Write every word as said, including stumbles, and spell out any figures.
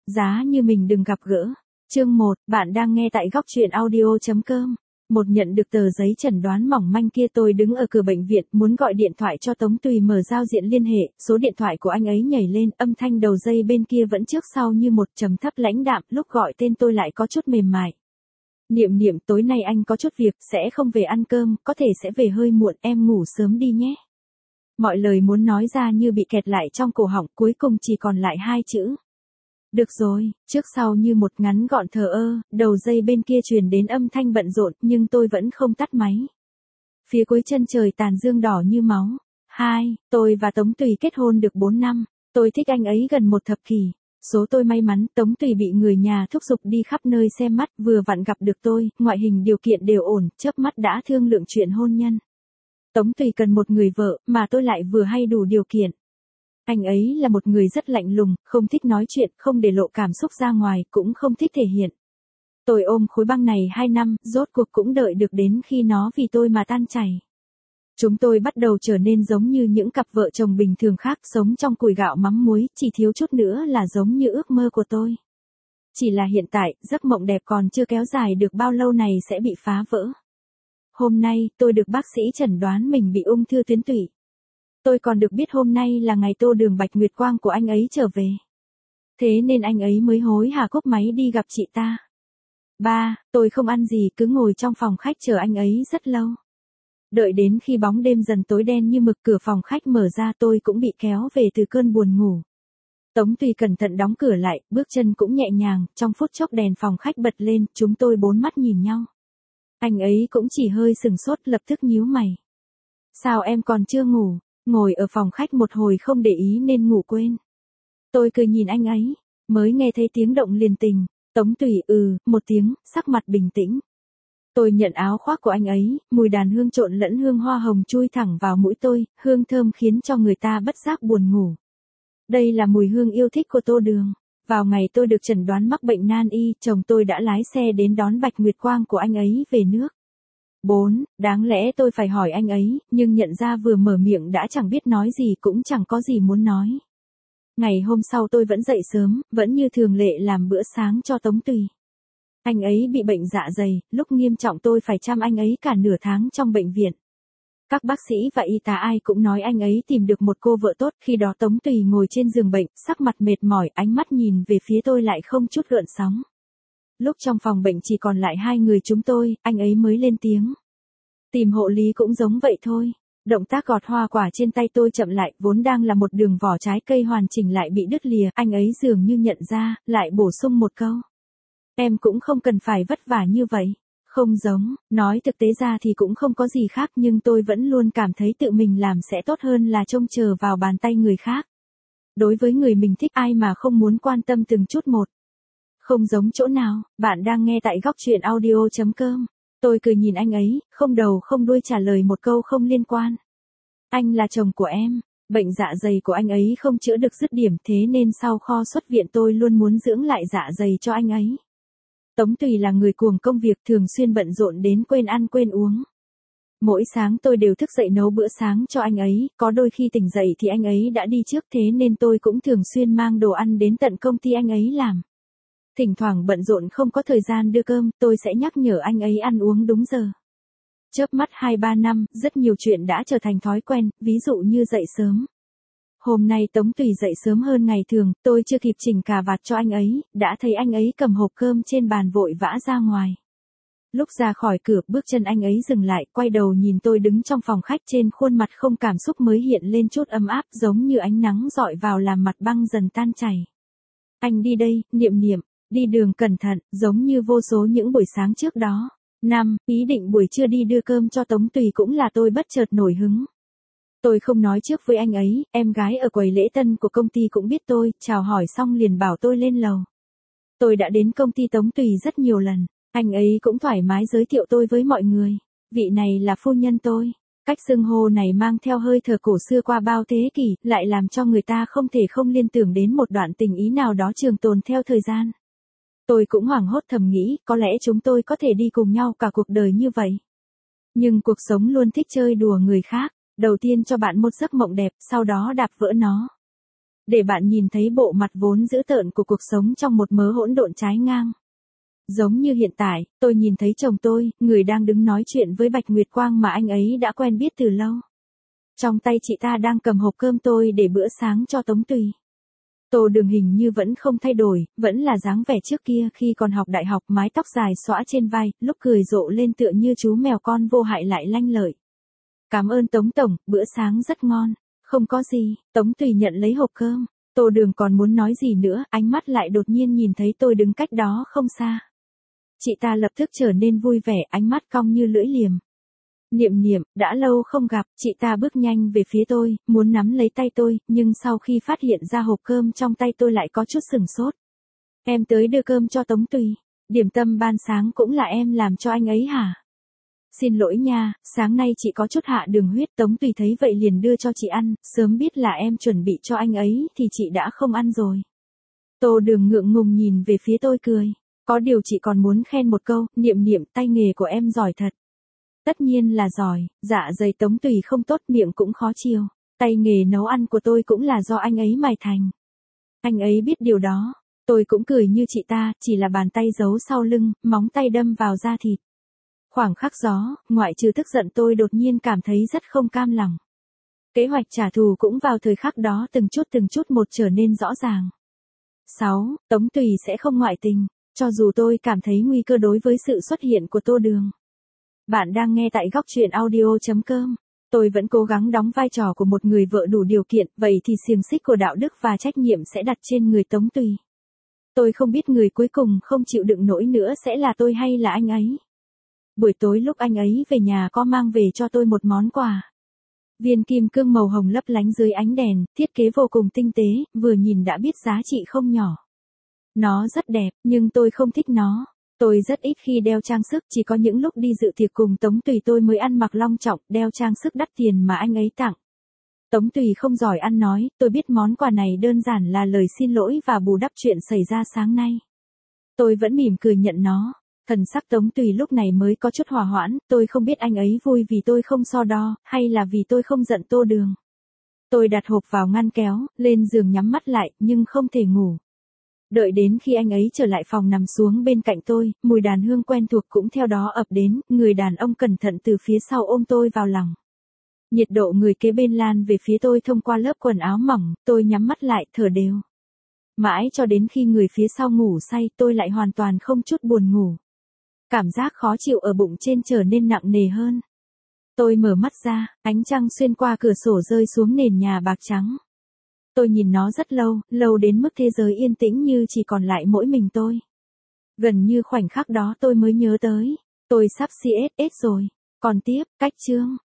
Giá như mình đừng gặp gỡ. Chương một, bạn đang nghe tại góc truyện audio chấm com. Một nhận được tờ giấy chẩn đoán mỏng manh kia, tôi đứng ở cửa bệnh viện, muốn gọi điện thoại cho Tống Tùy mở giao diện liên hệ, số điện thoại của anh ấy nhảy lên, âm thanh đầu dây bên kia vẫn trước sau như một, trầm thấp lãnh đạm, lúc gọi tên tôi lại có chút mềm mại. Niệm Niệm, tối nay anh có chút việc, sẽ không về ăn cơm, có thể sẽ về hơi muộn, em ngủ sớm đi nhé. Mọi lời muốn nói ra như bị kẹt lại trong cổ họng, cuối cùng chỉ còn lại hai chữ. Được rồi, trước sau như một, ngắn gọn thờ ơ, đầu dây bên kia truyền đến âm thanh bận rộn, nhưng tôi vẫn không tắt máy. Phía cuối chân trời tàn dương đỏ như máu. Hai, tôi và Tống Tùy kết hôn được bốn năm, tôi thích anh ấy gần một thập kỷ. Số tôi may mắn, Tống Tùy bị người nhà thúc giục đi khắp nơi xem mắt, vừa vặn gặp được tôi, ngoại hình điều kiện đều ổn, chớp mắt đã thương lượng chuyện hôn nhân. Tống Tùy cần một người vợ, mà tôi lại vừa hay đủ điều kiện. Anh ấy là một người rất lạnh lùng, không thích nói chuyện, không để lộ cảm xúc ra ngoài, cũng không thích thể hiện. Tôi ôm khối băng này hai năm, rốt cuộc cũng đợi được đến khi nó vì tôi mà tan chảy. Chúng tôi bắt đầu trở nên giống như những cặp vợ chồng bình thường khác, sống trong củi gạo mắm muối, chỉ thiếu chút nữa là giống như ước mơ của tôi. Chỉ là hiện tại, giấc mộng đẹp còn chưa kéo dài được bao lâu này sẽ bị phá vỡ. Hôm nay, tôi được bác sĩ chẩn đoán mình bị ung thư tuyến tụy. Tôi còn được biết hôm nay là ngày tô đường bạch nguyệt quang của anh ấy trở về. Thế nên anh ấy mới hối hả cúp máy đi gặp chị ta. Ba, tôi không ăn gì, cứ ngồi trong phòng khách chờ anh ấy rất lâu. Đợi đến khi bóng đêm dần tối đen như mực, cửa phòng khách mở ra, tôi cũng bị kéo về từ cơn buồn ngủ. Tống Tùy cẩn thận đóng cửa lại, bước chân cũng nhẹ nhàng, trong phút chốc đèn phòng khách bật lên, chúng tôi bốn mắt nhìn nhau. Anh ấy cũng chỉ hơi sừng sốt, lập tức nhíu mày. Sao em còn chưa ngủ? Ngồi ở phòng khách một hồi không để ý nên ngủ quên. Tôi cười nhìn anh ấy, mới nghe thấy tiếng động liền tình. Tống Tùy ừ, một tiếng, sắc mặt bình tĩnh. Tôi nhận áo khoác của anh ấy, mùi đàn hương trộn lẫn hương hoa hồng chui thẳng vào mũi tôi, hương thơm khiến cho người ta bất giác buồn ngủ. Đây là mùi hương yêu thích của tô đường. Vào ngày tôi được chẩn đoán mắc bệnh nan y, chồng tôi đã lái xe đến đón bạch nguyệt quang của anh ấy về nước. Bốn, đáng lẽ tôi phải hỏi anh ấy, nhưng nhận ra vừa mở miệng đã chẳng biết nói gì, cũng chẳng có gì muốn nói. Ngày hôm sau tôi vẫn dậy sớm, vẫn như thường lệ làm bữa sáng cho Tống Tùy. Anh ấy bị bệnh dạ dày, lúc nghiêm trọng tôi phải chăm anh ấy cả nửa tháng trong bệnh viện. Các bác sĩ và y tá ai cũng nói anh ấy tìm được một cô vợ tốt, khi đó Tống Tùy ngồi trên giường bệnh, sắc mặt mệt mỏi, ánh mắt nhìn về phía tôi lại không chút gợn sóng. Lúc trong phòng bệnh chỉ còn lại hai người chúng tôi, anh ấy mới lên tiếng. Tìm hộ lý cũng giống vậy thôi. Động tác gọt hoa quả trên tay tôi chậm lại, vốn đang là một đường vỏ trái cây hoàn chỉnh lại bị đứt lìa, anh ấy dường như nhận ra, lại bổ sung một câu. Em cũng không cần phải vất vả như vậy. Không giống, nói thực tế ra thì cũng không có gì khác, nhưng tôi vẫn luôn cảm thấy tự mình làm sẽ tốt hơn là trông chờ vào bàn tay người khác. Đối với người mình thích, ai mà không muốn quan tâm từng chút một. Không giống chỗ nào, bạn đang nghe tại góc truyện audio chấm com. Tôi cười nhìn anh ấy, không đầu không đuôi trả lời một câu không liên quan. Anh là chồng của em, bệnh dạ dày của anh ấy không chữa được dứt điểm, thế nên sau kho xuất viện tôi luôn muốn dưỡng lại dạ dày cho anh ấy. Tống Tùy là người cuồng công việc, thường xuyên bận rộn đến quên ăn quên uống. Mỗi sáng tôi đều thức dậy nấu bữa sáng cho anh ấy, có đôi khi tỉnh dậy thì anh ấy đã đi trước, thế nên tôi cũng thường xuyên mang đồ ăn đến tận công ty anh ấy làm. Thỉnh thoảng bận rộn không có thời gian đưa cơm, tôi sẽ nhắc nhở anh ấy ăn uống đúng giờ. Chớp mắt hai ba năm, rất nhiều chuyện đã trở thành thói quen, ví dụ như dậy sớm. Hôm nay Tống Tùy dậy sớm hơn ngày thường, tôi chưa kịp chỉnh cà vạt cho anh ấy, đã thấy anh ấy cầm hộp cơm trên bàn vội vã ra ngoài. Lúc ra khỏi cửa, bước chân anh ấy dừng lại, quay đầu nhìn tôi đứng trong phòng khách, trên khuôn mặt không cảm xúc mới hiện lên chút ấm áp, giống như ánh nắng rọi vào làm mặt băng dần tan chảy. Anh đi đây, Niệm Niệm. Đi đường cẩn thận, giống như vô số những buổi sáng trước đó. Năm, ý định buổi trưa đi đưa cơm cho Tống Tùy cũng là tôi bất chợt nổi hứng. Tôi không nói trước với anh ấy, em gái ở quầy lễ tân của công ty cũng biết tôi, chào hỏi xong liền bảo tôi lên lầu. Tôi đã đến công ty Tống Tùy rất nhiều lần, anh ấy cũng thoải mái giới thiệu tôi với mọi người. Vị này là phu nhân tôi. Cách xưng hô này mang theo hơi thở cổ xưa qua bao thế kỷ, lại làm cho người ta không thể không liên tưởng đến một đoạn tình ý nào đó trường tồn theo thời gian. Tôi cũng hoảng hốt thầm nghĩ, có lẽ chúng tôi có thể đi cùng nhau cả cuộc đời như vậy. Nhưng cuộc sống luôn thích chơi đùa người khác, đầu tiên cho bạn một giấc mộng đẹp, sau đó đạp vỡ nó. để bạn nhìn thấy bộ mặt vốn dữ tợn của cuộc sống trong một mớ hỗn độn trái ngang. Giống như hiện tại, tôi nhìn thấy chồng tôi, người đang đứng nói chuyện với Bạch Nguyệt Quang mà anh ấy đã quen biết từ lâu. Trong tay chị ta đang cầm hộp cơm tôi để bữa sáng cho Tống Tùy. Tô Đường hình như vẫn không thay đổi, vẫn là dáng vẻ trước kia khi còn học đại học, mái tóc dài xõa trên vai, lúc cười rộ lên tựa như chú mèo con vô hại lại lanh lợi. Cảm ơn Tống Tổng, bữa sáng rất ngon. Không có gì, Tống Tùy nhận lấy hộp cơm. Tô Đường còn muốn nói gì nữa, ánh mắt lại đột nhiên nhìn thấy tôi đứng cách đó không xa. Chị ta lập tức trở nên vui vẻ, ánh mắt cong như lưỡi liềm. Niệm Niệm, đã lâu không gặp, chị ta bước nhanh về phía tôi, muốn nắm lấy tay tôi, nhưng sau khi phát hiện ra hộp cơm trong tay tôi lại có chút sửng sốt. Em tới đưa cơm cho Tống Tùy, điểm tâm ban sáng cũng là em làm cho anh ấy hả? Xin lỗi nha, sáng nay chị có chút hạ đường huyết. Tống Tùy thấy vậy liền đưa cho chị ăn, sớm biết là em chuẩn bị cho anh ấy thì chị đã không ăn rồi. Tô Đường ngượng ngùng nhìn về phía tôi cười. Có điều chị còn muốn khen một câu, Niệm Niệm, tay nghề của em giỏi thật. Tất nhiên là giỏi, dạ dày Tống Tùy không tốt, miệng cũng khó chiều. Tay nghề nấu ăn của tôi cũng là do anh ấy mài thành. Anh ấy biết điều đó. Tôi cũng cười như chị ta, chỉ là bàn tay giấu sau lưng, móng tay đâm vào da thịt. Khoảng khắc gió, ngoại trừ tức giận tôi đột nhiên cảm thấy rất không cam lòng. Kế hoạch trả thù cũng vào thời khắc đó từng chút từng chút một trở nên rõ ràng. sáu. Tống Tùy sẽ không ngoại tình, cho dù tôi cảm thấy nguy cơ đối với sự xuất hiện của Tô Đường. Bạn đang nghe tại góc truyện audio chấm com. Tôi vẫn cố gắng đóng vai trò của một người vợ đủ điều kiện, vậy thì xiềng xích của đạo đức và trách nhiệm sẽ đặt trên người Tống Tùy. Tôi không biết người cuối cùng không chịu đựng nổi nữa sẽ là tôi hay là anh ấy. Buổi tối lúc anh ấy về nhà có mang về cho tôi một món quà. Viên kim cương màu hồng lấp lánh dưới ánh đèn, thiết kế vô cùng tinh tế, vừa nhìn đã biết giá trị không nhỏ. Nó rất đẹp, nhưng tôi không thích nó. Tôi rất ít khi đeo trang sức, chỉ có những lúc đi dự tiệc cùng Tống Tùy tôi mới ăn mặc long trọng, đeo trang sức đắt tiền mà anh ấy tặng. Tống Tùy không giỏi ăn nói, tôi biết món quà này đơn giản là lời xin lỗi và bù đắp chuyện xảy ra sáng nay. Tôi vẫn mỉm cười nhận nó. Thần sắc Tống Tùy lúc này mới có chút hòa hoãn, tôi không biết anh ấy vui vì tôi không so đo, hay là vì tôi không giận Tô Đường. Tôi đặt hộp vào ngăn kéo, lên giường nhắm mắt lại, nhưng không thể ngủ. Đợi đến khi anh ấy trở lại phòng nằm xuống bên cạnh tôi, mùi đàn hương quen thuộc cũng theo đó ập đến, người đàn ông cẩn thận từ phía sau ôm tôi vào lòng. Nhiệt độ người kế bên lan về phía tôi thông qua lớp quần áo mỏng, tôi nhắm mắt lại, thở đều. Mãi cho đến khi người phía sau ngủ say, tôi lại hoàn toàn không chút buồn ngủ. Cảm giác khó chịu ở bụng trên trở nên nặng nề hơn. Tôi mở mắt ra, ánh trăng xuyên qua cửa sổ rơi xuống nền nhà bạc trắng. Tôi nhìn nó rất lâu, lâu đến mức thế giới yên tĩnh như chỉ còn lại mỗi mình tôi. Gần như khoảnh khắc đó tôi mới nhớ tới, tôi sắp xê ét ét rồi. Còn tiếp, cách chương.